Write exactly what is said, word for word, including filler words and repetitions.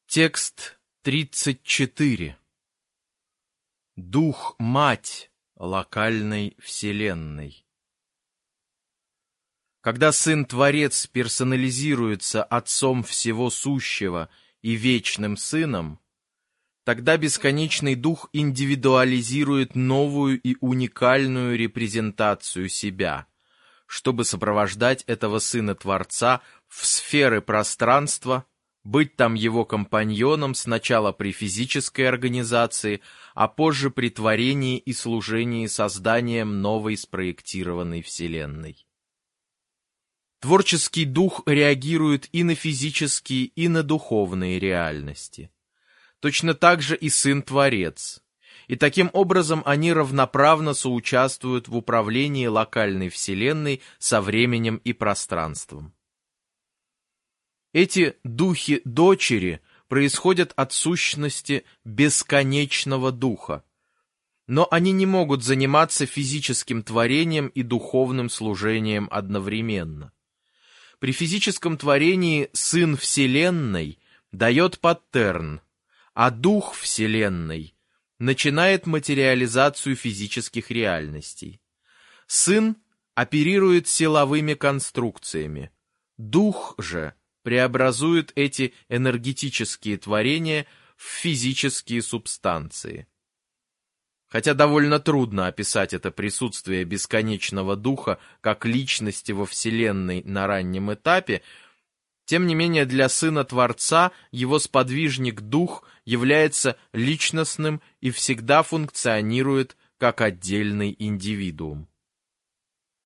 Текст тридцать четыре. Дух-мать локальной вселенной. Когда Сын-Творец персонализируется Отцом Всего Сущего и Вечным Сыном, тогда Бесконечный Дух индивидуализирует новую и уникальную репрезентацию себя, чтобы сопровождать этого Сына-Творца в сферы пространства, быть там его компаньоном сначала при физической организации, а позже при творении и служении созданием новой спроектированной Вселенной. Творческий дух реагирует и на физические, и на духовные реальности. Точно так же и Сын-Творец. И таким образом они равноправно соучаствуют в управлении локальной Вселенной со временем и пространством. Эти духи-дочери происходят от сущности бесконечного духа, но они не могут заниматься физическим творением и духовным служением одновременно. При физическом творении Сын Вселенной дает паттерн, а Дух Вселенной начинает материализацию физических реальностей. Сын оперирует силовыми конструкциями, Дух же преобразует эти энергетические творения в физические субстанции. Хотя довольно трудно описать это присутствие бесконечного духа как личности во Вселенной на раннем этапе, тем не менее для Сына Творца его сподвижник-дух является личностным и всегда функционирует как отдельный индивидуум.